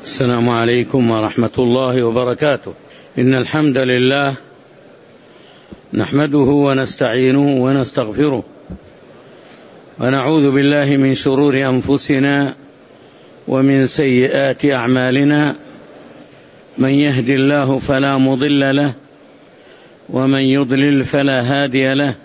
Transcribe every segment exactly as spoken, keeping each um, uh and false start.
السلام عليكم ورحمة الله وبركاته. إن الحمد لله نحمده ونستعينه ونستغفره ونعوذ بالله من شرور أنفسنا ومن سيئات أعمالنا، من يهد الله فلا مضل له ومن يضلل فلا هادي له،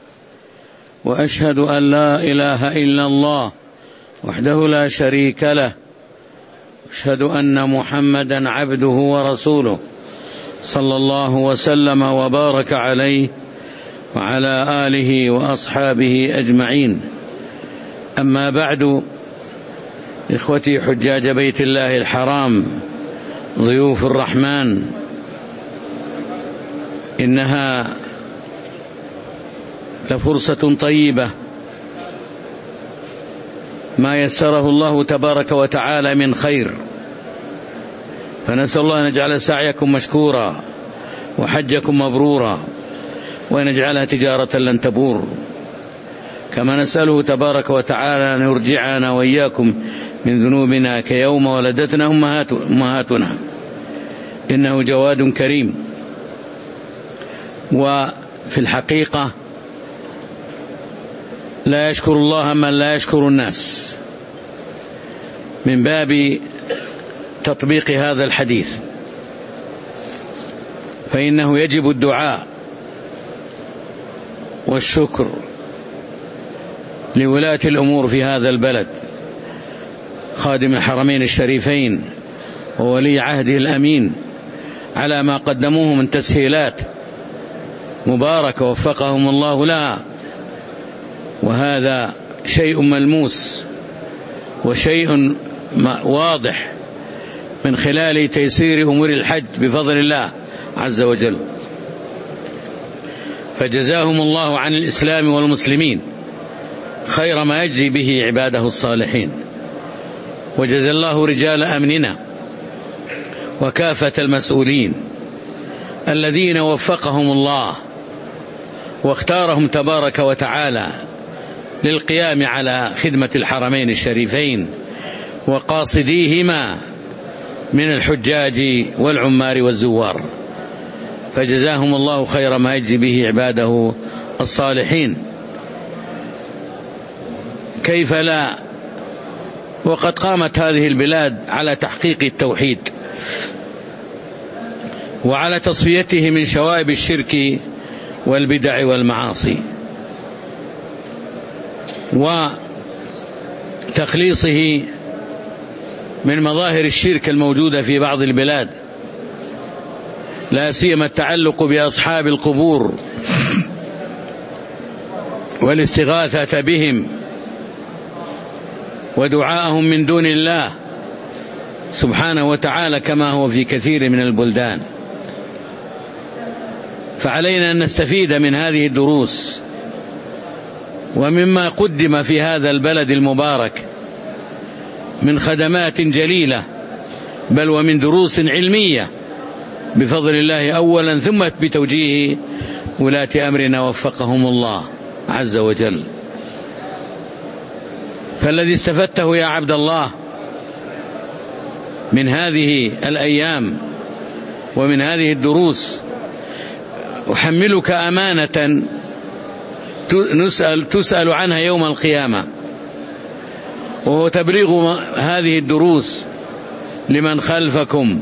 وأشهد أن لا إله إلا الله وحده لا شريك له، أشهد أن محمدا عبده ورسوله صلى الله وسلم وبارك عليه وعلى آله وأصحابه أجمعين. أما بعد، إخوتي حجاج بيت الله الحرام ضيوف الرحمن، إنها لفرصة طيبة ما يسره الله تبارك وتعالى من خير، فنسأل الله أن يجعل سعيكم مشكورا وحجكم مبرورا وأن يجعلها تجارة لن تبور، كما نسأله تبارك وتعالى أن يرجعنا وإياكم من ذنوبنا كيوم ولدتنا أمهاتنا، إنه جواد كريم. وفي الحقيقة لا يشكر الله من لا يشكر الناس، من باب تطبيق هذا الحديث، فإنه يجب الدعاء والشكر لولاة الأمور في هذا البلد، خادم الحرمين الشريفين وولي عهده الأمين، على ما قدموه من تسهيلات مباركة وفقهم الله لها، وهذا شيء ملموس وشيء واضح من خلال تيسير أمور الحج بفضل الله عز وجل. فجزاهم الله عن الإسلام والمسلمين خير ما يجزي به عباده الصالحين، وجزى الله رجال أمننا وكافة المسؤولين الذين وفقهم الله واختارهم تبارك وتعالى للقيام على خدمة الحرمين الشريفين وقاصديهما من الحجاج والعمار والزوار، فجزاهم الله خير ما يجزي به عباده الصالحين. كيف لا، وقد قامت هذه البلاد على تحقيق التوحيد وعلى تصفيته من شوائب الشرك والبدع والمعاصي وتخليصه من مظاهر الشرك الموجودة في بعض البلاد، لا سيما التعلق بأصحاب القبور والاستغاثة بهم ودعاءهم من دون الله سبحانه وتعالى، كما هو في كثير من البلدان. فعلينا أن نستفيد من هذه الدروس ومما قدم في هذا البلد المبارك من خدمات جليلة، بل ومن دروس علمية بفضل الله أولا، ثم بتوجيه ولاة أمرنا وفقهم الله عز وجل. فالذي استفدته يا عبد الله من هذه الأيام ومن هذه الدروس أحملك أمانة نسأل تسأل عنها يوم القيامة، وهو تبليغ هذه الدروس لمن خلفكم.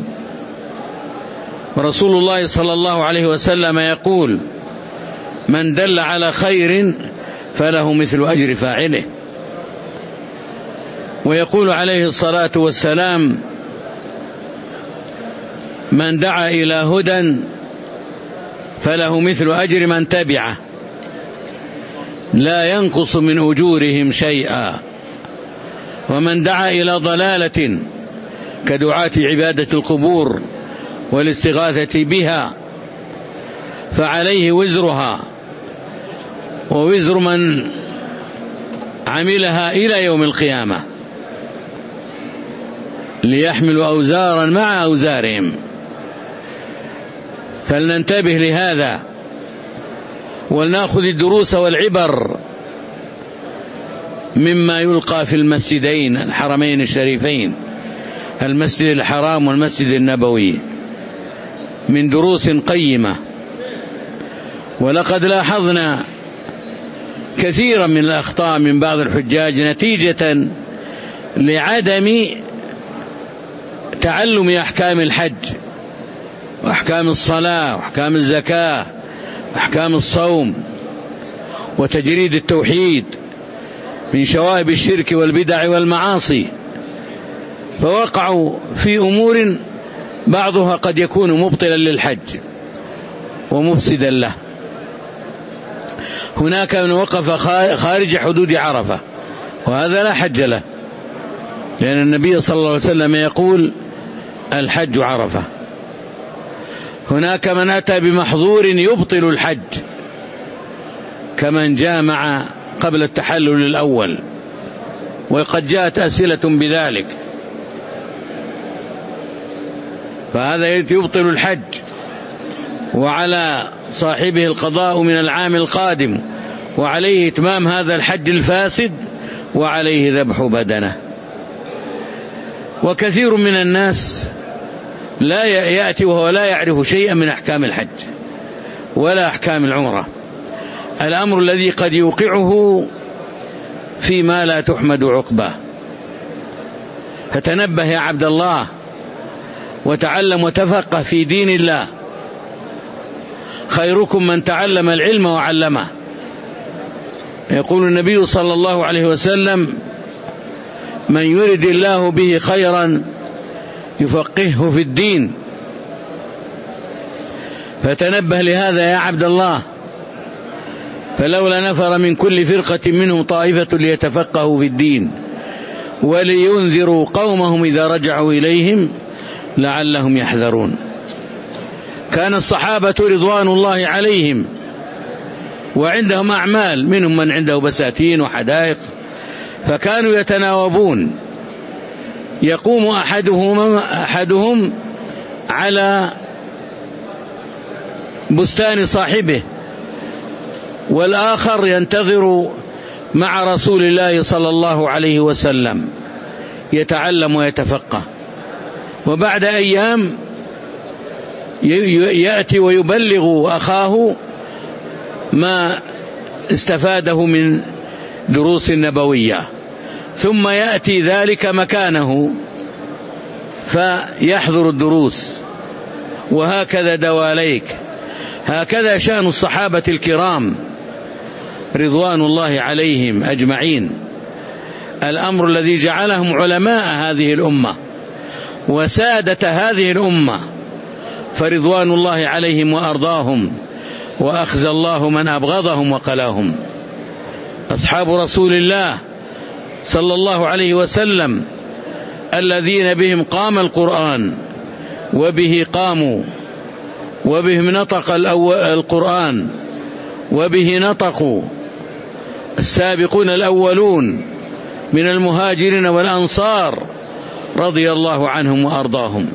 ورسول الله صلى الله عليه وسلم يقول: من دل على خير فله مثل أجر فاعله. ويقول عليه الصلاة والسلام: من دعا إلى هدى فله مثل أجر من تبعه لا ينقص من أجورهم شيئا، ومن دعا إلى ضلالة كدعاة عبادة القبور والاستغاثة بها فعليه وزرها ووزر من عملها إلى يوم القيامة، ليحملوا أوزارا مع أوزارهم. فلننتبه لهذا ولنأخذ الدروس والعبر مما يلقى في المسجدين الحرمين الشريفين المسجد الحرام والمسجد النبوي من دروس قيمة. ولقد لاحظنا كثيرا من الأخطاء من بعض الحجاج نتيجة لعدم تعلم أحكام الحج وأحكام الصلاة وأحكام الزكاة وأحكام الصوم وتجريد التوحيد من شوائب الشرك والبدع والمعاصي، فوقعوا في أمور بعضها قد يكون مبطلا للحج ومفسدا له. هناك من وقف خارج حدود عرفة وهذا لا حج له، لأن النبي صلى الله عليه وسلم يقول الحج عرفة. هناك من أتى بمحظور يبطل الحج كمن جامع قبل التحلل الأول، وقد جاءت أسئلة بذلك، فهذا يبطل الحج، وعلى صاحبه القضاء من العام القادم، وعليه إتمام هذا الحج الفاسد، وعليه ذبح بدنه. وكثير من الناس لا يأتي وهو لا يعرف شيئا من أحكام الحج ولا أحكام العمرة، الأمر الذي قد يوقعه فيما لا تحمد عقباه. فتنبه يا عبد الله وتعلم وتفقه في دين الله، خيركم من تعلم العلم وعلمه. يقول النبي صلى الله عليه وسلم من يرد الله به خيرا يفقهه في الدين. فتنبه لهذا يا عبد الله، فلولا نفر من كل فرقة منهم طائفة ليتفقهوا في الدين ولينذروا قومهم إذا رجعوا إليهم لعلهم يحذرون. كان الصحابة رضوان الله عليهم وعندهم أعمال، منهم من عنده بساتين وحدائق، فكانوا يتناوبون، يقوم أحدهم, أحدهم على بستان صاحبه والآخر ينتظر مع رسول الله صلى الله عليه وسلم يتعلم ويتفقه، وبعد أيام يأتي ويبلغ أخاه ما استفاده من دروس نبوية، ثم يأتي ذلك مكانه فيحضر الدروس، وهكذا دواليك. هكذا شأن الصحابة الكرام رضوان الله عليهم أجمعين، الأمر الذي جعلهم علماء هذه الأمة وسادة هذه الأمة، فرضوان الله عليهم وأرضاهم، وأخزى الله من أبغضهم وقلاهم. أصحاب رسول الله صلى الله عليه وسلم الذين بهم قام القرآن وبه قاموا وبهم نطق القرآن وبه نطقوا، السابقون الأولون من المهاجرين والأنصار رضي الله عنهم وأرضاهم.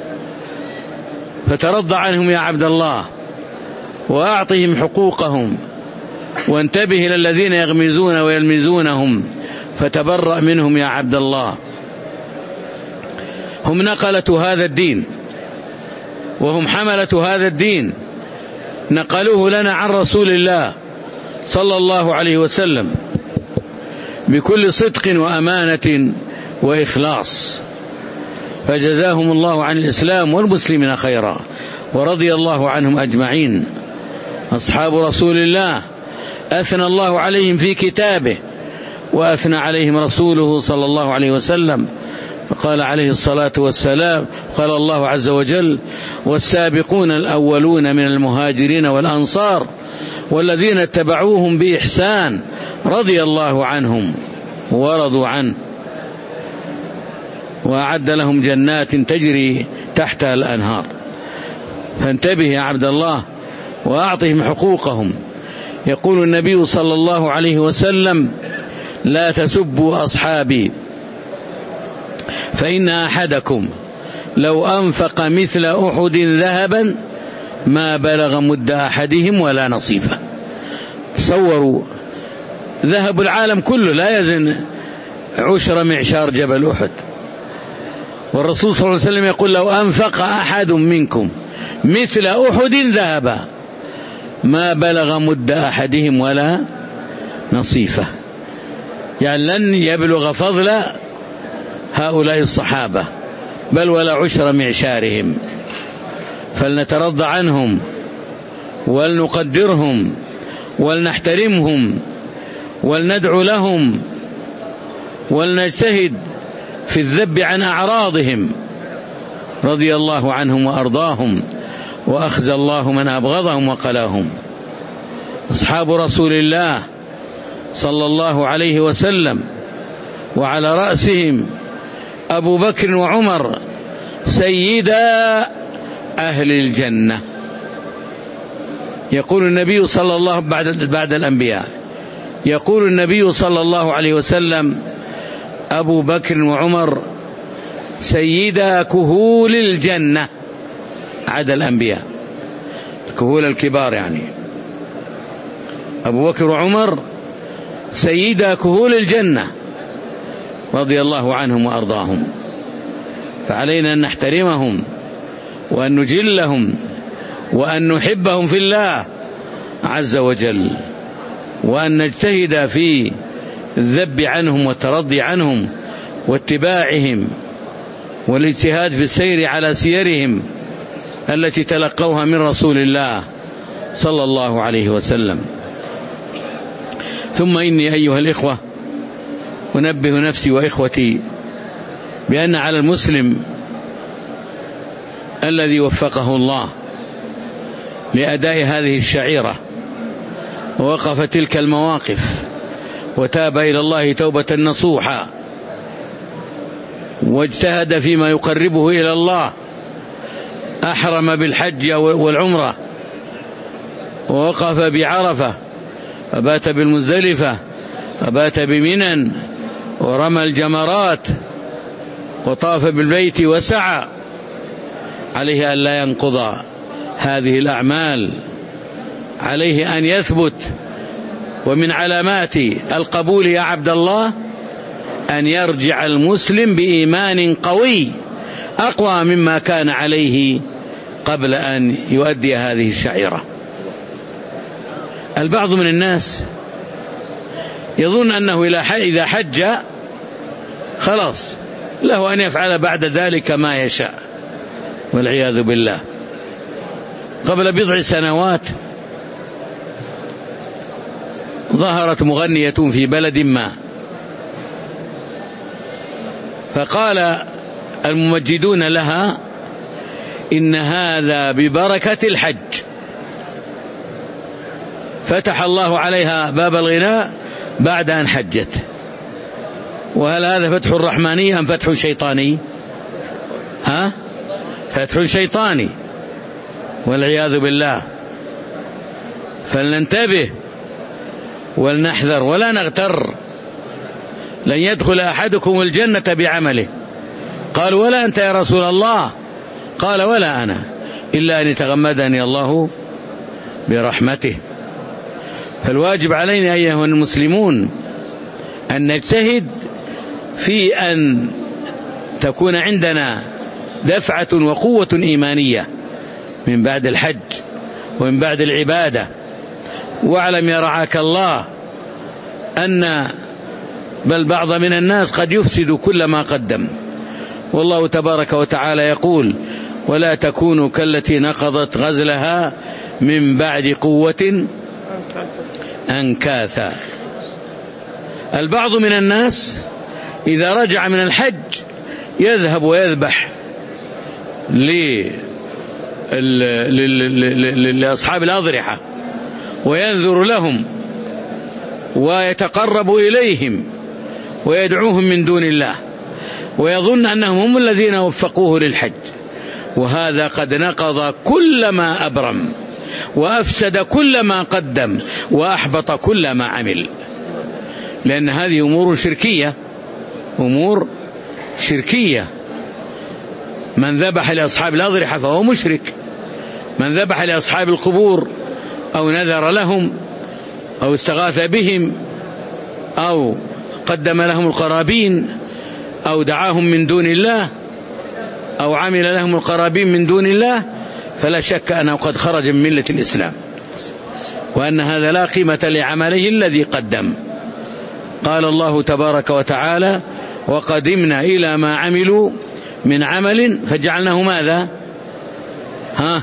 فترضى عنهم يا عبد الله وأعطهم حقوقهم، وانتبه إلى الذين يغمزون ويلمزونهم، فتبرأ منهم يا عبد الله. هم نقلة هذا الدين وهم حملة هذا الدين، نقلوه لنا عن رسول الله صلى الله عليه وسلم بكل صدق وأمانة وإخلاص، فجزاهم الله عن الإسلام والمسلمين خيرا، ورضي الله عنهم أجمعين. أصحاب رسول الله أثنى الله عليهم في كتابه، وأثنى عليهم رسوله صلى الله عليه وسلم، فقال عليه الصلاة والسلام، قال الله عز وجل: والسابقون الأولون من المهاجرين والأنصار والذين اتبعوهم بإحسان رضي الله عنهم ورضوا عنه وأعد لهم جنات تجري تحتها الأنهار. فانتبه يا عبد الله وأعطهم حقوقهم. يقول النبي صلى الله عليه وسلم: لا تسبوا أصحابي فإن أحدكم لو أنفق مثل أحد ذهبا ما بلغ مد أحدهم ولا نصيفا. تصوروا ذهب العالم كله لا يزن عشر معشار جبل أحد، والرسول صلى الله عليه وسلم يقول لو أنفق أحد منكم مثل أحد ذهبا ما بلغ مد أحدهم ولا نصيفه، يعني لن يبلغ فضل هؤلاء الصحابة بل ولا عشر معشارهم. فلنترضى عنهم ولنقدرهم ولنحترمهم ولندعو لهم ولنجتهد في الذب عن أعراضهم، رضي الله عنهم وأرضاهم وأخزى الله من أبغضهم وقلاهم. أصحاب رسول الله صلى الله عليه وسلم وعلى رأسهم أبو بكر وعمر سيدا أهل الجنة. يقول النبي صلى الله بعد بعد الأنبياء يقول النبي صلى الله عليه وسلم أبو بكر وعمر سيدا كهول الجنة، عدا الأنبياء كهول الكبار، يعني أبو بكر وعمر سيدا كهول الجنة رضي الله عنهم وأرضاهم. فعلينا أن نحترمهم وأن نجلهم وأن نحبهم في الله عز وجل، وأن نجتهد في الذب عنهم والترضي عنهم واتباعهم والاجتهاد في السير على سيرهم التي تلقوها من رسول الله صلى الله عليه وسلم. ثم إني أيها الإخوة أنبه نفسي وإخوتي بأن على المسلم الذي وفقه الله لأداء هذه الشعيرة ووقف تلك المواقف وتاب إلى الله توبة نصوحا واجتهد فيما يقربه إلى الله، أحرم بالحج والعمرة ووقف بعرفة وبات بالمزدلفة وبات بمنى ورمى الجمرات وطاف بالبيت وسعى، عليه أن لا ينقض هذه الأعمال، عليه أن يثبت. ومن علامات القبول يا عبد الله أن يرجع المسلم بإيمان قوي أقوى مما كان عليه قبل أن يؤدي هذه الشعيرة. البعض من الناس يظن أنه إذا حج خلاص له أن يفعل بعد ذلك ما يشاء، والعياذ بالله. قبل بضع سنوات ظهرت مغنية في بلد ما، فقال الممجدون لها إن هذا ببركة الحج، فتح الله عليها باب الغناء بعد أن حجت. وهل هذا فتح رحماني أم فتح شيطاني؟ ها؟ فتح شيطاني والعياذ بالله. فلننتبه ولنحذر ولا نغتر. لن يدخل أحدكم الجنة بعمله. قالوا ولا أنت يا رسول الله؟ قال ولا أنا إلا أن يتغمدني الله برحمته. فالواجب علينا أيها المسلمون أن نجتهد في أن تكون عندنا دفعة وقوة إيمانية من بعد الحج ومن بعد العبادة. واعلم يا رعاك الله أن بل بعض من الناس قد يفسد كل ما قدم. والله تبارك وتعالى يقول ولا تكونوا كالتي نقضت غزلها من بعد قوة أنكاثا. البعض من الناس إذا رجع من الحج يذهب ويذبح لأصحاب الأضرحة وينذر لهم ويتقرب إليهم ويدعوهم من دون الله، ويظن أنهم هم الذين وفقوه للحج، وهذا قد نقض كل ما أبرم وأفسد كل ما قدم وأحبط كل ما عمل، لأن هذه أمور شركية أمور شركية. من ذبح لأصحاب الأضرحة فهو مشرك، من ذبح لأصحاب القبور أو نذر لهم أو استغاث بهم أو قدم لهم القرابين أو دعاهم من دون الله أو عمل لهم القرابين من دون الله فلا شك أنه قد خرج من ملة الإسلام، وأن هذا لا قيمة لعمله الذي قدم. قال الله تبارك وتعالى: وقدمنا إلى ما عملوا من عمل فجعلناه ماذا؟ ها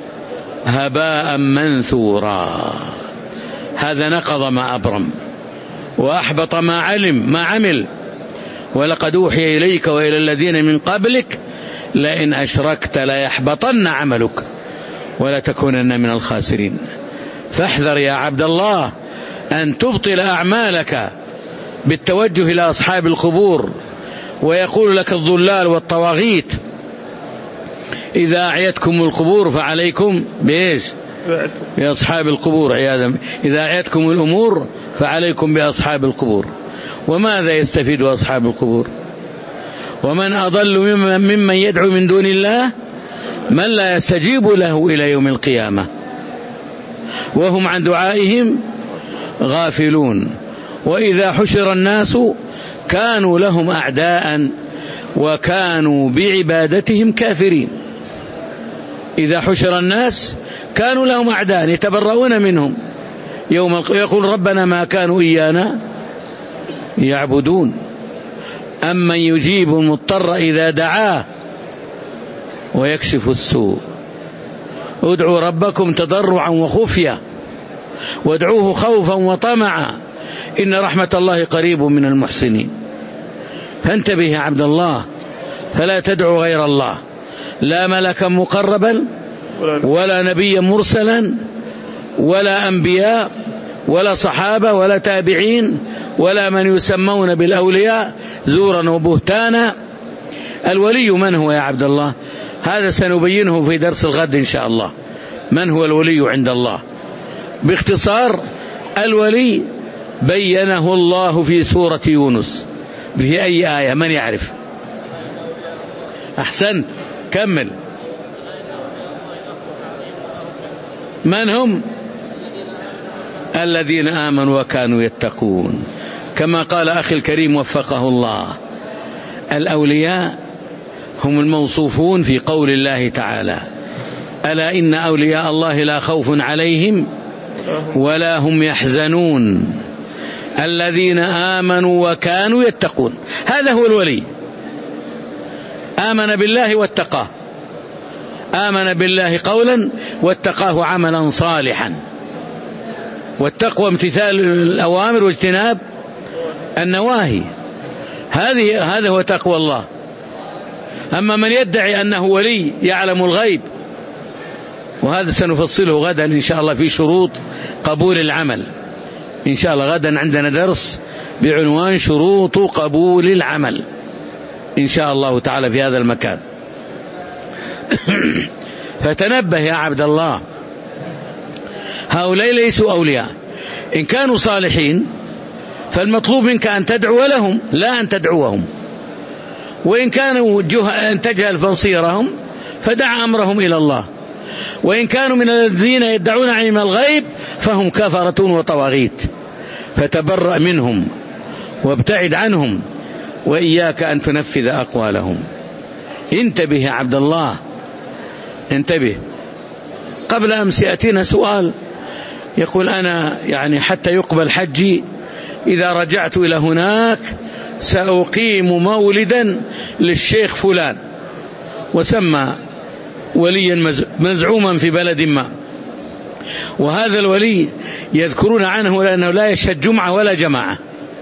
هباء منثورا. هذا نقض ما أبرم وأحبط ما علم ما عمل. ولقد أوحي إليك وإلى الذين من قبلك لئن أشركت ليحبطن عملك ولا تكونن من الخاسرين. فاحذر يا عبد الله أن تبطل أعمالك بالتوجه إلى أصحاب القبور. ويقول لك الضلال والطواغيت: إذا أعيتكم القبور فعليكم بإيش؟ بأصحاب القبور. عياذا، إذا أعيتكم الأمور فعليكم بأصحاب القبور. وماذا يستفيد أصحاب القبور؟ ومن أضل ممن يدعو من دون الله من لا يستجيب له إلى يوم القيامة وهم عن دعائهم غافلون. وإذا حشر الناس كانوا لهم أعداء وكانوا بعبادتهم كافرين. إذا حشر الناس كانوا لهم أعداء يتبرؤون منهم يوم يقول ربنا ما كانوا إيانا يعبدون. أمن يجيب المضطر إذا دعاه ويكشف السوء. ادعوا ربكم تضرعا وخفيا وادعوه خوفا وطمعا إن رحمة الله قريب من المحسنين. فانتبه يا عبد الله، فلا تدعو غير الله، لا ملكا مقربا ولا نبيا مرسلا ولا أنبياء ولا صحابة ولا تابعين ولا من يسمون بالأولياء زورا وبهتانا. الولي من هو يا عبد الله؟ هذا سنبينه في درس الغد إن شاء الله. من هو الولي عند الله؟ باختصار، الولي بينه الله في سورة يونس. في أي آية؟ من يعرف؟ أحسنت، كمل. من هم؟ الذين آمنوا وكانوا يتقون. كما قال أخي الكريم وفقه الله: الأولياء هم الموصوفون في قول الله تعالى: ألا إن أولياء الله لا خوف عليهم ولا هم يحزنون الذين آمنوا وكانوا يتقون. هذا هو الولي. آمن بالله واتقاه، آمن بالله قولا واتقاه عملا صالحا. والتقوى امتثال الأوامر واجتناب النواهي. هذه هذا هو تقوى الله. أما من يدعي أنه ولي يعلم الغيب، وهذا سنفصله غدا إن شاء الله في شروط قبول العمل. إن شاء الله غدا عندنا درس بعنوان شروط قبول العمل إن شاء الله تعالى في هذا المكان. فتنبه يا عبد الله، هؤلاء ليسوا أولياء. إن كانوا صالحين فالمطلوب منك أن تدعو لهم لا أن تدعوهم. وإن كانوا أن تجهل بصيرهم فدع أمرهم إلى الله. وإن كانوا من الذين يدعون علم الغيب فهم كفرة وطواغيت. فتبرأ منهم وابتعد عنهم وإياك أن تنفذ أقوالهم. انتبه يا عبد الله، انتبه. قبل أمس يأتينا سؤال يقول: أنا يعني حتى يقبل حجي إذا رجعت إلى هناك سأقيم مولدا للشيخ فلان، وسمى وليا مزعوما في بلد ما، وهذا الولي يذكرون عنه لأنه لا يشهد جمعة ولا جماعة،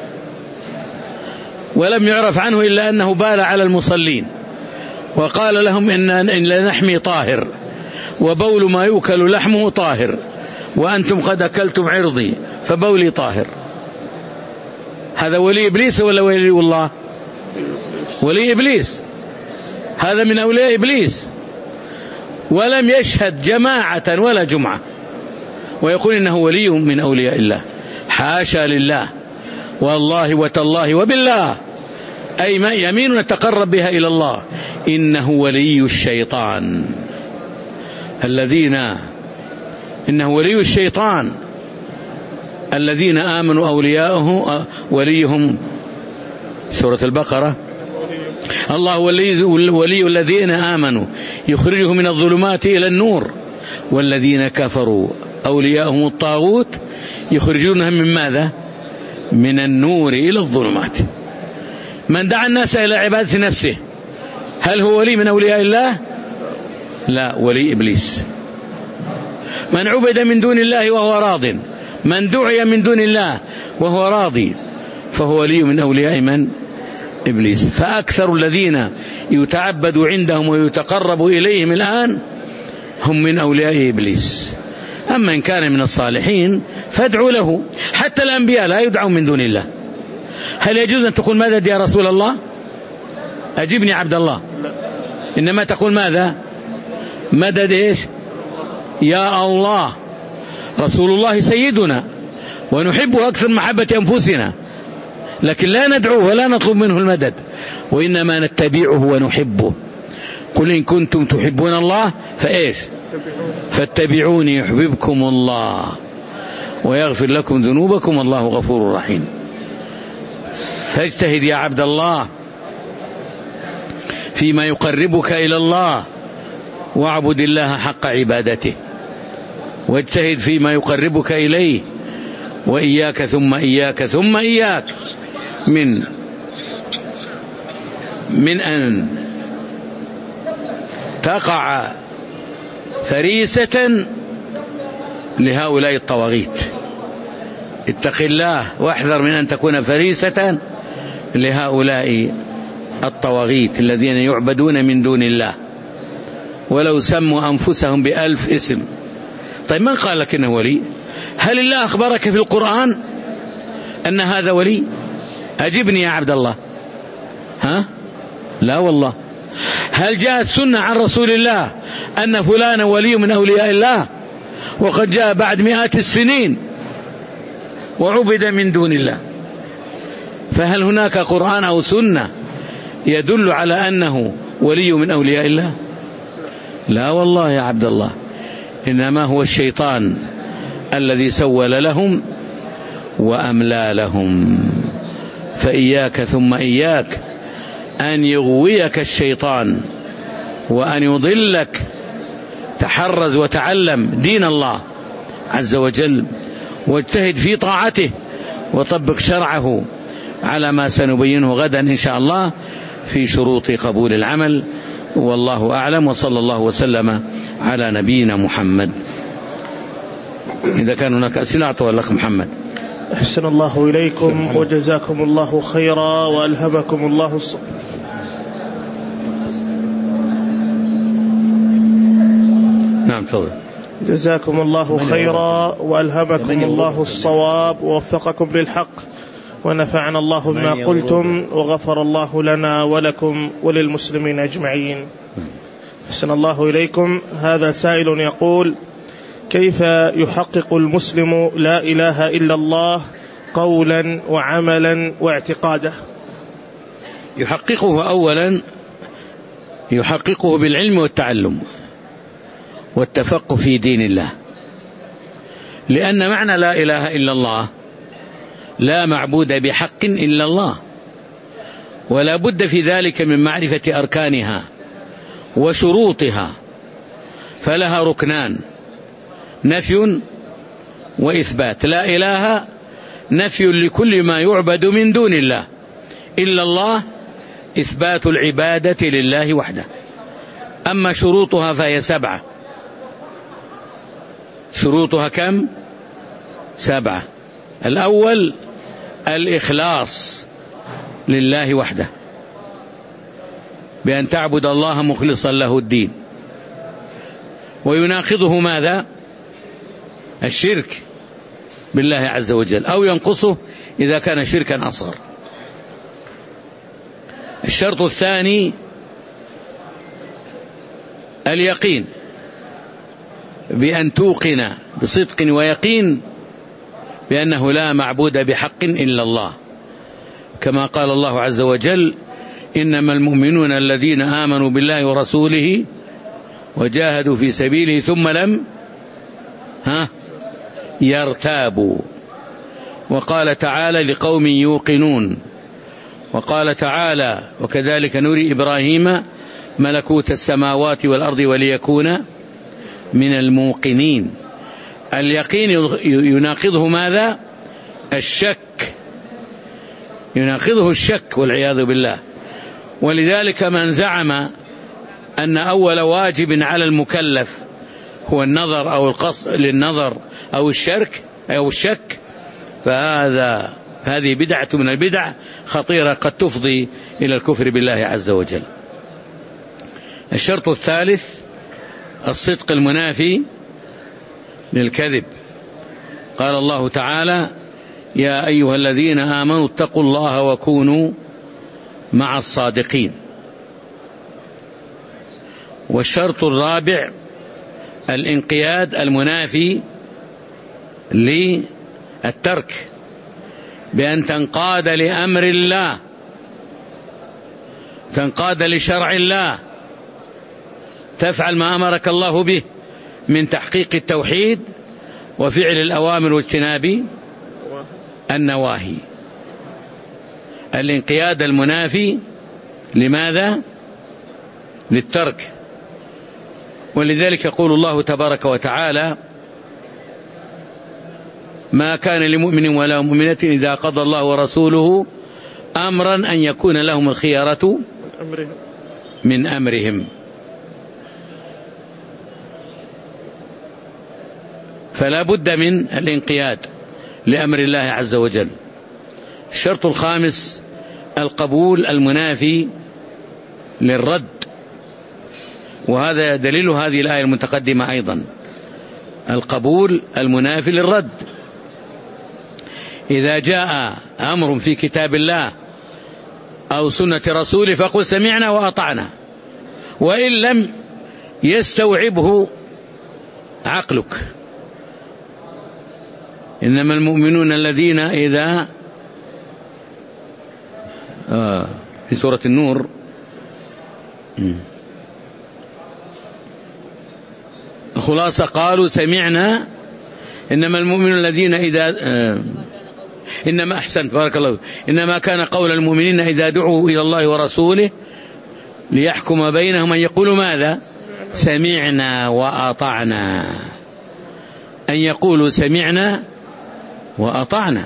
ولم يعرف عنه إلا أنه بال على المصلين، وقال لهم إن لنحمي طاهر وبول ما يؤكل لحمه طاهر وأنتم قد أكلتم عرضي فبولي طاهر. هذا ولي إبليس ولا ولي الله؟ ولي إبليس. هذا من أولياء إبليس، ولم يشهد جماعة ولا جمعة، ويقول إنه ولي من أولياء الله. حاشا لله، والله وتالله وبالله، أي يمين نتقرب بها إلى الله، إنه ولي الشيطان. الذين إنه ولي الشيطان الذين آمنوا أولياؤه وليهم. سورة البقرة: الله ولي, ولي الذين آمنوا يخرجهم من الظلمات إلى النور، والذين كفروا أولياءهم الطاغوت يخرجونهم من ماذا؟ من النور إلى الظلمات. من دعا الناس إلى عبادة نفسه هل هو ولي من أولياء الله؟ لا، ولي إبليس. من عبد من دون الله وهو راض، من دعي من دون الله وهو راضي فهو ولي من أولياء من؟ إبليس. فأكثر الذين يتعبد عندهم ويتقرب إليهم الآن هم من أولياء إبليس. أما إن كان من الصالحين فادعوا له. حتى الأنبياء لا يدعون من دون الله. هل يجوز أن تقول مدد يا رسول الله؟ أجبني عبد الله. إنما تقول ماذا؟ مدد إيش؟ يا الله. رسول الله سيدنا ونحبه أكثر محبة أنفسنا، لكن لا ندعوه ولا نطلب منه المدد، وإنما نتبعه ونحبه. قل إن كنتم تحبون الله فإيش؟ فاتبعوني يحببكم الله ويغفر لكم ذنوبكم والله غفور رحيم. فاجتهد يا عبد الله فيما يقربك إلى الله، واعبد الله حق عبادته، واجتهد فيما يقربك إليه، وإياك ثم إياك ثم إياك من من أن تقع فريسة لهؤلاء الطواغيت. اتق الله واحذر من أن تكون فريسة لهؤلاء الطواغيت الذين يعبدون من دون الله ولو سموا أنفسهم بألف اسم. طيب من قال لك إنه ولي؟ هل الله أخبرك في القرآن أن هذا ولي؟ أجبني يا عبد الله. ها؟ لا والله. هل جاءت سنة عن رسول الله أن فلان ولي من أولياء الله وقد جاء بعد مئات السنين وعبد من دون الله؟ فهل هناك قرآن أو سنة يدل على أنه ولي من أولياء الله؟ لا والله يا عبد الله، إنما هو الشيطان الذي سول لهم وأملى لهم. فإياك ثم إياك أن يغويك الشيطان وأن يضلك. تحرز وتعلم دين الله عز وجل واجتهد في طاعته وطبق شرعه على ما سنبينه غدا إن شاء الله في شروط قبول العمل. والله أعلم، وصلى الله وسلم على نبينا محمد. إذا كان هناك أسئلة أعطوها الأخ محمد. أحسن الله إليكم وجزاكم الله خيرا وألهمكم الله الصبر. نعم تفضل. جزاكم الله خيرا وألهمكم الله الصواب ووفقكم للحق، ونفعنا الله بما قلتم، وغفر الله لنا ولكم وللمسلمين أجمعين. أحسن الله إليكم. هذا سائل يقول: كيف يحقق المسلم لا إله إلا الله قولا وعملا واعتقادا؟ يحققه أولا يحققه بالعلم والتعلم والتفقه في دين الله، لأن معنى لا إله إلا الله لا معبود بحق إلا الله، ولا بد في ذلك من معرفة أركانها وشروطها. فلها ركنان: نفي وإثبات. لا إله نفي لكل ما يعبد من دون الله، إلا الله إثبات العبادة لله وحده. أما شروطها فهي سبعة. شروطها كم؟ سبعة. الأول الإخلاص لله وحده، بأن تعبد الله مخلصا له الدين. ويناقضه ماذا؟ الشرك بالله عز وجل، أو ينقصه إذا كان شركا أصغر. الشرط الثاني اليقين، بأن توقن بصدق ويقين بأنه لا معبود بحق إلا الله، كما قال الله عز وجل: إنما المؤمنون الذين آمنوا بالله ورسوله وجاهدوا في سبيله ثم لم ها يرتابوا. وقال تعالى: لقوم يوقنون وقال تعالى: وكذلك نري إبراهيم ملكوت السماوات والأرض وليكون من الموقنين. اليقين يناقضه ماذا؟ الشك، يناقضه الشك والعياذ بالله. ولذلك من زعم أن أول واجب على المكلف هو النظر أو القصد للنظر أو الشرك أو الشك، فهذا هذه بدعة من البدع خطيرة قد تفضي إلى الكفر بالله عز وجل. الشرط الثالث الصدق المنافي للكذب. قال الله تعالى: يا أيها الذين آمنوا اتقوا الله وكونوا مع الصادقين. والشرط الرابع الانقياد المنافي للترك، بأن تنقاد لأمر الله، تنقاد لشرع الله، تفعل ما أمرك الله به من تحقيق التوحيد وفعل الأوامر واجتناب النواهي. الانقياد المنافي لماذا؟ للترك. ولذلك يقول الله تبارك وتعالى: ما كان لمؤمن ولا مؤمنة إذا قضى الله ورسوله أمرا أن يكون لهم الخيارة من أمرهم. فلا بد من الانقياد لأمر الله عز وجل. الشرط الخامس القبول المنافي للرد، وهذا دليل هذه الآية المتقدمة أيضا، القبول المنافي للرد. إذا جاء أمر في كتاب الله أو سنة رسوله فقل سمعنا وأطعنا، وإن لم يستوعبه عقلك. إنما المؤمنون الذين إذا آه في سورة النور خلاصة قالوا سمعنا. إنما المؤمنون الذين إذا آه إنما أحسنت بارك الله، إنما كان قول المؤمنين إذا دعوا إلى الله ورسوله ليحكم بينهم أن يقولوا ماذا؟ سمعنا وأطعنا. أن يقولوا سمعنا وأطعنا،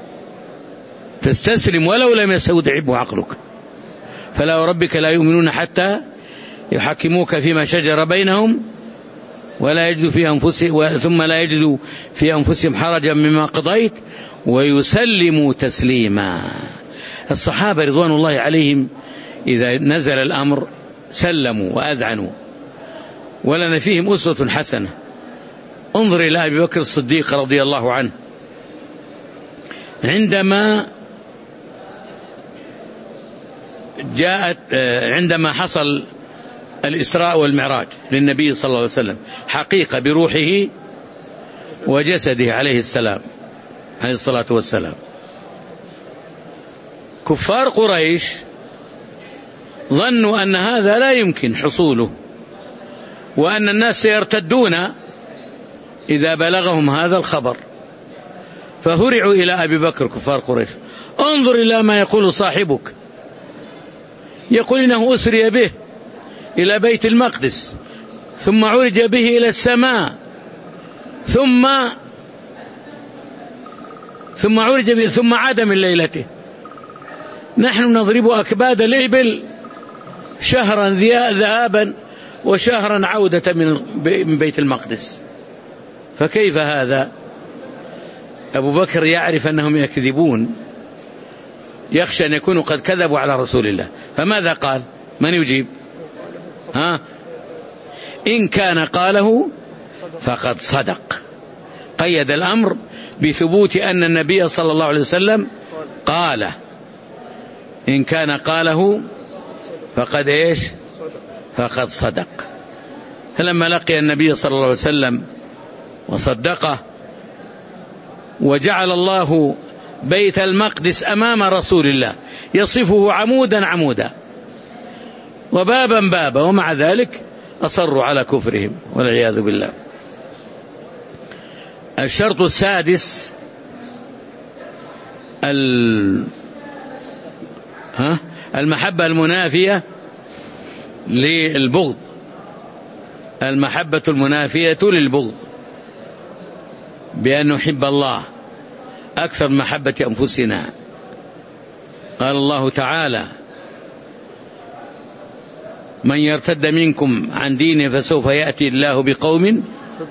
تستسلم ولو لم يستوعبه عقلك. فلا وربك لا يؤمنون حتى يحكموك فيما شجر بينهم ولا يجدوا في أنفسهم ثم لا يجدوا في أنفسهم حرجا مما قضيت ويسلموا تسليما. الصحابة رضوان الله عليهم إذا نزل الأمر سلموا وأذعنوا، ولنا فيهم أسوة حسنة. انظر إلى أبي بكر الصديق رضي الله عنه، عندما جاءت عندما حصل الإسراء والمعراج للنبي صلى الله عليه وسلم حقيقة بروحه وجسده عليه السلام عليه الصلاة والسلام، كفار قريش ظنوا أن هذا لا يمكن حصوله، وأن الناس سيرتدون إذا بلغهم هذا الخبر، فهرعوا إلى أبي بكر كفار قريش: انظر إلى ما يقول صاحبك، يقول إنه أسري به إلى بيت المقدس ثم عرج به إلى السماء ثم ثم عرج به ثم عاد من ليلته. نحن نضرب أكباد الإبل شهرا ذهابا وشهرا عودة من بيت المقدس، فكيف هذا؟ أبو بكر يعرف أنهم يكذبون، يخشى أن يكونوا قد كذبوا على رسول الله، فماذا قال؟ من يجيب؟ ها؟ إن كان قاله فقد صدق. قيد الأمر بثبوت أن النبي صلى الله عليه وسلم قال، إن كان قاله فقد إيش؟ فقد صدق. فلما لقي النبي صلى الله عليه وسلم وصدقه وجعل الله بيت المقدس أمام رسول الله يصفه عمودا عمودا وبابا بابا، ومع ذلك أصروا على كفرهم والعياذ بالله. الشرط السادس ها المحبة المنافية للبغض، المحبة المنافية للبغض، بأن نحب الله أكثر من محبة أنفسنا. قال الله تعالى: من يرتد منكم عن دينه فسوف يأتي الله بقوم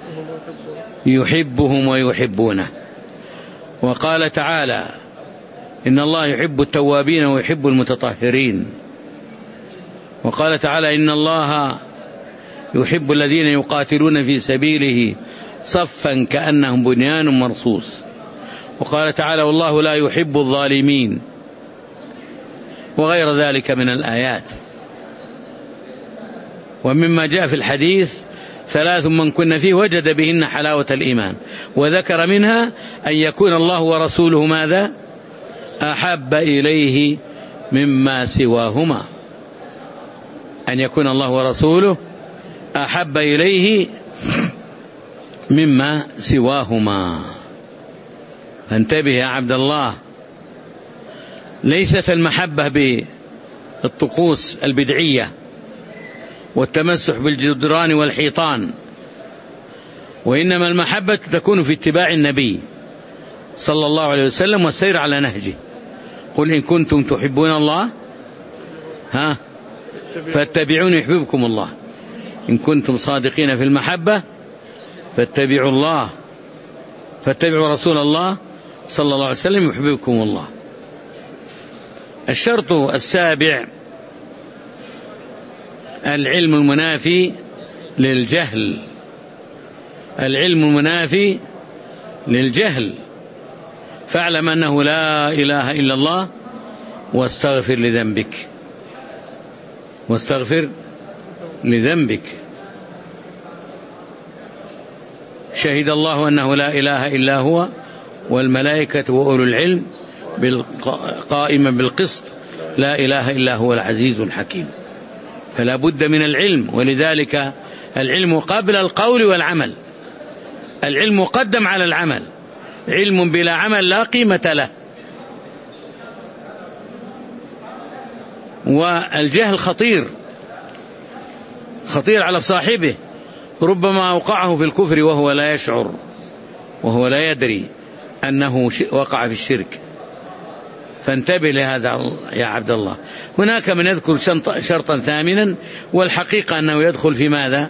يحبهم ويحبونه. وقال تعالى: إن الله يحب التوابين ويحب المتطهرين. وقال تعالى: إن الله يحب الذين يقاتلون في سبيله صفا كأنهم بنيان مرصوص. وقال تعالى: والله لا يحب الظالمين، وغير ذلك من الآيات. ومما جاء في الحديث: ثلاث من كن فيه وجد بهن حلاوة الإيمان، وذكر منها أن يكون الله ورسوله ماذا؟ أحب إليه مما سواهما، أن يكون الله ورسوله أحب إليه مما سواهما. فانتبه يا عبد الله، ليست المحبة بالطقوس البدعية والتمسح بالجدران والحيطان، وإنما المحبة تكون في اتباع النبي صلى الله عليه وسلم والسير على نهجه. قل إن كنتم تحبون الله ها فاتبعوني يحببكم الله، إن كنتم صادقين في المحبة فاتبعوا الله، فاتبعوا رسول الله صلى الله عليه وسلم يحببكم الله. الشرط السابع: العلم المنافي للجهل، العلم المنافي للجهل. فاعلم أنه لا إله إلا الله واستغفر لذنبك، واستغفر لذنبك. شهد الله أنه لا إله إلا هو والملائكة وأولو العلم قائما بالقسط لا إله إلا هو العزيز الحكيم. فلا بد من العلم، ولذلك العلم قبل القول والعمل، العلم مقدم على العمل، علم بلا عمل لا قيمة له. والجهل خطير، خطير على صاحبه، ربما أوقعه في الكفر وهو لا يشعر، وهو لا يدري أنه وقع في الشرك. فانتبه لهذا يا عبد الله. هناك من يذكر شرطا ثامنا، والحقيقة أنه يدخل في ماذا؟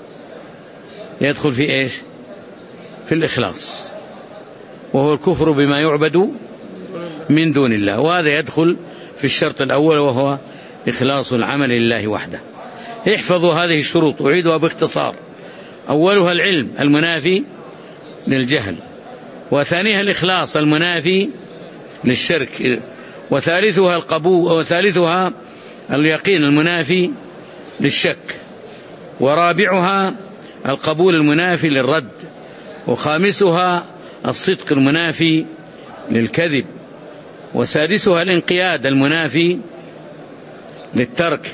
يدخل في إيش؟ في الإخلاص، وهو الكفر بما يعبد من دون الله، وهذا يدخل في الشرط الأول وهو إخلاص العمل لله وحده. احفظوا هذه الشروط، أعيدها باختصار. أولها العلم المنافي للجهل، وثانيها الإخلاص المنافي للشرك، وثالثها القبول، وثالثها اليقين المنافي للشك، ورابعها القبول المنافي للرد، وخامسها الصدق المنافي للكذب، وسادسها الانقياد المنافي للترك،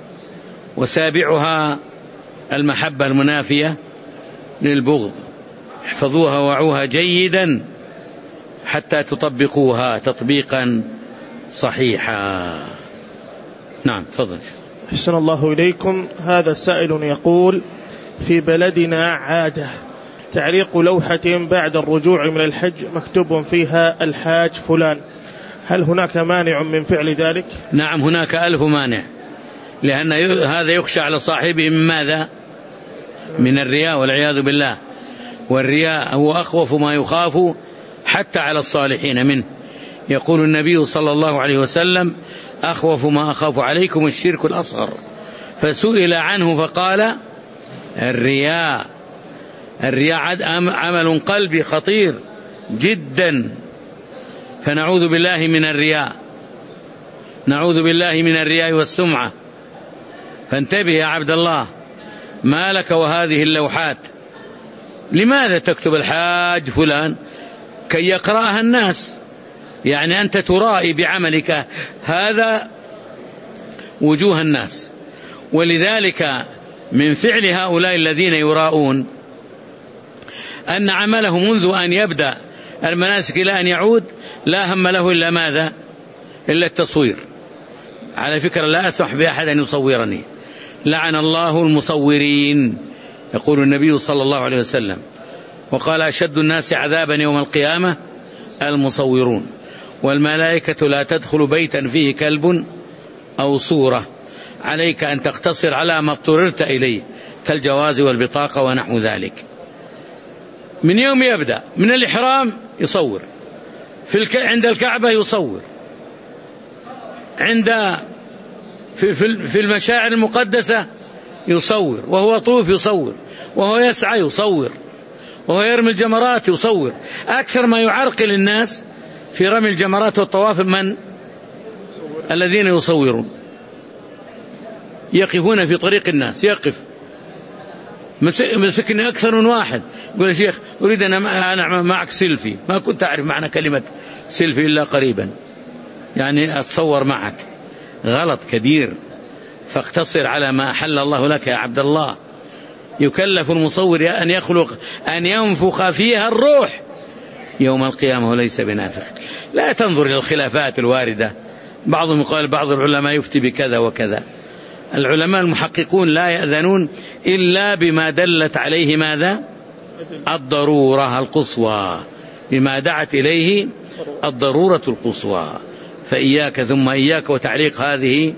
وسابعها المحبة المنافية للبغض. احفظوها ووعوها جيدا حتى تطبقوها تطبيقا صحيحا. نعم تفضل. أحسن الله إليكم. هذا سائل يقول: في بلدنا عادة تعليق لوحة بعد الرجوع من الحج مكتوب فيها الحاج فلان، هل هناك مانع من فعل ذلك؟ نعم هناك ألف مانع، لأن هذا يخشى على صاحبه من ماذا؟ من الرياء والعياذ بالله. والرياء هو أخوف ما يخاف حتى على الصالحين منه. يقول النبي صلى الله عليه وسلم: أخوف ما أخاف عليكم الشرك الأصغر. فسئل عنه فقال: الرياء. الرياء عمل قلبي خطير جدا، فنعوذ بالله من الرياء، نعوذ بالله من الرياء والسمعة. فانتبه يا عبد الله، ما لك وهذه اللوحات؟ لماذا تكتب الحاج فلان؟ كي يقرأها الناس، يعني أنت ترائي بعملك هذا وجوه الناس. ولذلك من فعل هؤلاء الذين يراؤون أن عمله منذ أن يبدأ المناسك إلى أن يعود لا هم له إلا ماذا؟ إلا التصوير. على فكرة لا أسمح بأحد أن يصورني، لعن الله المصورين، يقول النبي صلى الله عليه وسلم، وقال أشد الناس عذابا يوم القيامة المصورون، والملائكة لا تدخل بيتا فيه كلب أو صورة، عليك أن تقتصر على ما اضطررت إليه كالجواز والبطاقة ونحو ذلك. من يوم يبدأ من الإحرام يصور، في الك... عند الكعبة يصور، عند في, في, في المشاعر المقدسة يصور، وهو طوف يصور، وهو يسعى يصور، وهو يرمي الجمرات يصور. أكثر ما يعرقل الناس في رمي الجمرات والطواف من الذين يصورون، يقفون في طريق الناس، يقف مسكني أكثر من واحد يقول يا شيخ أريد أن أعمل معك سيلفي، ما كنت أعرف معنى كلمة سيلفي إلا قريبا، يعني أتصور معك. غلط كبير، فاقتصر على ما أحل الله لك يا عبد الله. يكلف المصور أن يخلق أن ينفخ فيها الروح يوم القيامة وليس بنافخ. لا تنظر إلى الخلافات الواردة، بعضهم يقال بعض العلماء يفتي بكذا وكذا. العلماء المحققون لا يأذنون إلا بما دلت عليه ماذا؟ الضرورة القصوى، بما دعت إليه الضرورة القصوى. فإياك ثم إياك وتعليق هذه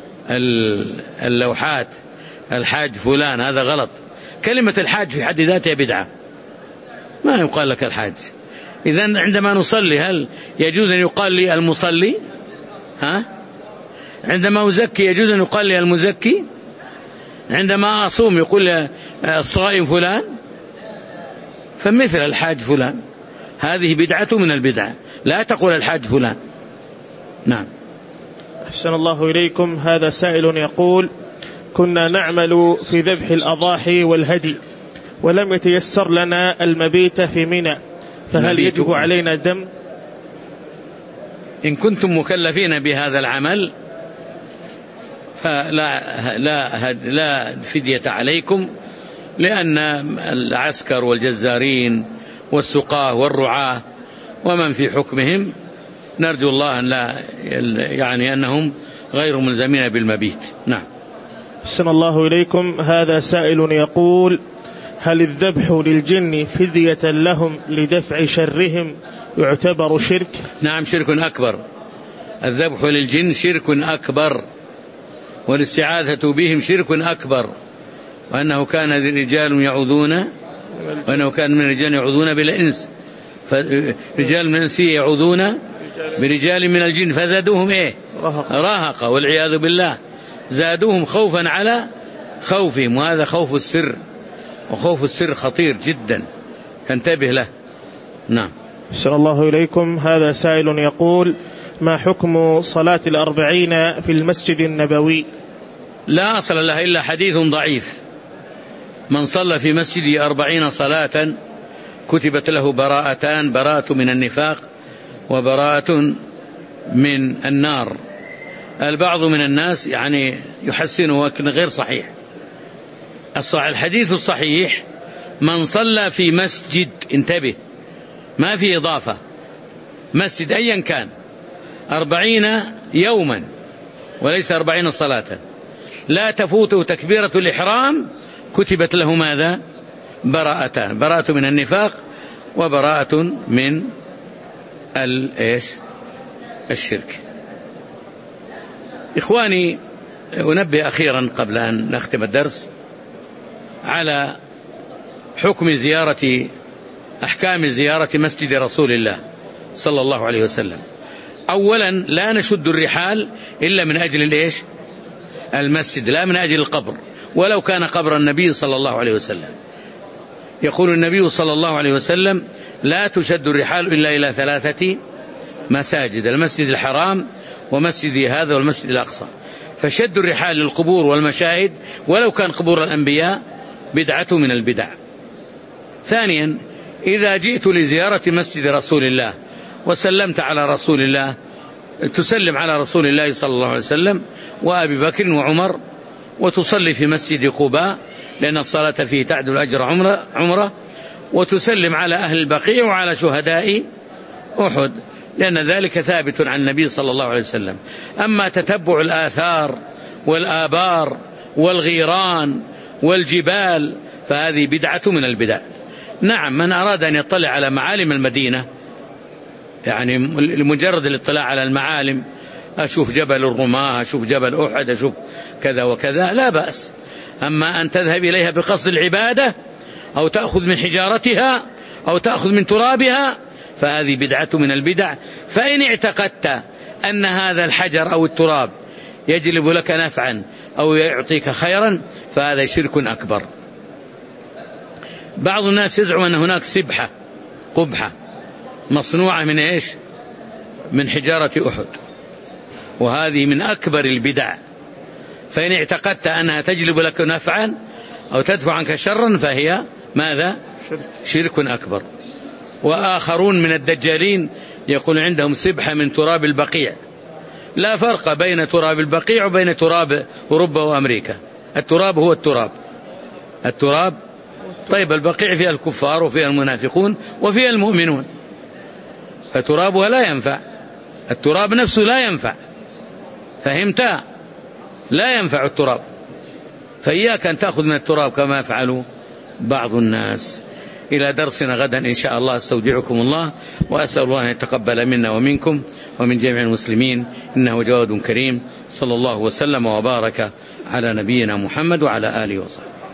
اللوحات الحاج فلان، هذا غلط. كلمة الحاج في حد ذاتها بدعة، ما يقال لك الحاج. إذن عندما نصلي هل يجوز أن يقال لي المصلي؟ ها؟ عندما أزكي يجوز أن يقال لي المزكي؟ عندما أصوم يقول لي الصائم فلان؟ فمثل الحاج فلان هذه بدعة من البدعة، لا تقول الحاج فلان. نعم. أحسن الله إليكم. هذا سائل يقول: كنا نعمل في ذبح الأضاحي والهدي ولم يتيسر لنا المبيت في منى، فهل يجب علينا دم؟ إن كنتم مكلفين بهذا العمل فلا لا لا فدية عليكم، لأن العسكر والجزارين والسقاة والرعاة ومن في حكمهم نرجو الله أن لا يعني أنهم غير ملزمين بالمبيت. نعم. أحسن الله إليكم. هذا سائل يقول: هل الذبح للجن فدية لهم لدفع شرهم يعتبر شرك؟ نعم، شرك أكبر. الذبح للجن شرك أكبر، والاستعاذة بهم شرك أكبر، وأنه كان رجال يعوذون وأنه كان من رجال يعوذون بالإنس، فرجال من الإنس يعوذون برجال من الجن فزادوهم إيه؟ رهقا، والعياذ بالله، زادوهم خوفا على خوفهم، وهذا خوف السر، وخوف السر خطير جدا، فانتبه له. نعم. أحسن الله إليكم. هذا سائل يقول: ما حكم صلاة الأربعين في المسجد النبوي؟ لا أصل لها إلا حديث ضعيف. من صلى في مسجد أربعين صلاة كتبت له براءتان: براءة من النفاق وبراءة من النار. البعض من الناس يعني يحسنه ولكن غير صحيح. الحديث الصحيح: من صلى في مسجد، انتبه، ما في إضافة، مسجد أيا كان، أربعين يوما وليس أربعين صلاة، لا تفوته تكبيرة الإحرام، كتبت له ماذا؟ براءتان: براءة من النفاق وبراءة من الإيش؟ الشرك. إخواني، أنبه أخيرا قبل أن نختم الدرس على حكم زيارة أحكام زيارة مسجد رسول الله صلى الله عليه وسلم. أولا، لا نشد الرحال إلا من أجل الإيش؟ المسجد، لا من أجل القبر، ولو كان قبر النبي صلى الله عليه وسلم. يقول النبي صلى الله عليه وسلم: لا تشد الرحال إلا إلى ثلاثة مساجد: المسجد الحرام ومسجد هذا والمسجد الأقصى. فشد الرحال للقبور والمشاهد ولو كان قبور الأنبياء بدعة من البدع. ثانيا، إذا جئت لزيارة مسجد رسول الله وسلمت على رسول الله، تسلم على رسول الله صلى الله عليه وسلم وأبي بكر وعمر، وتصلي في مسجد قباء لأن الصلاة فيه تعدل أجر عمرة, عمرة وتسلم على أهل البقيع وعلى شهداء أحد. لأن ذلك ثابت عن النبي صلى الله عليه وسلم. أما تتبع الآثار والآبار والغيران والجبال فهذه بدعة من البدع. نعم، من أراد أن يطلع على معالم المدينة، يعني لمجرد الاطلاع على المعالم، أشوف جبل الرماة، أشوف جبل أحد، أشوف كذا وكذا، لا بأس. أما أن تذهب إليها بقصد العبادة أو تأخذ من حجارتها أو تأخذ من ترابها فهذه بدعة من البدع. فإن اعتقدت أن هذا الحجر أو التراب يجلب لك نفعا أو يعطيك خيرا فهذا شرك أكبر. بعض الناس يزعم أن هناك سبحة قبحة مصنوعة من إيش؟ من حجارة أحد، وهذه من أكبر البدع. فإن اعتقدت أنها تجلب لك نفعا أو تدفع عنك شرا فهي ماذا؟ شرك أكبر. وآخرون من الدجالين يقول عندهم سبحة من تراب البقيع. لا فرق بين تراب البقيع وبين تراب أوروبا وأمريكا، التراب هو التراب، التراب. طيب البقيع فيها الكفار وفيها المنافقون وفيها المؤمنون، فترابها لا ينفع، التراب نفسه لا ينفع، فهمت؟ لا ينفع التراب. فإياك أن تأخذ من التراب كما يفعل بعض الناس. إلى درسنا غدا إن شاء الله، استودعكم الله وأسأل الله أن يتقبل منا ومنكم ومن جميع المسلمين، إنه جواد كريم. صلى الله وسلم وبارك على نبينا محمد وعلى آله وصحبه.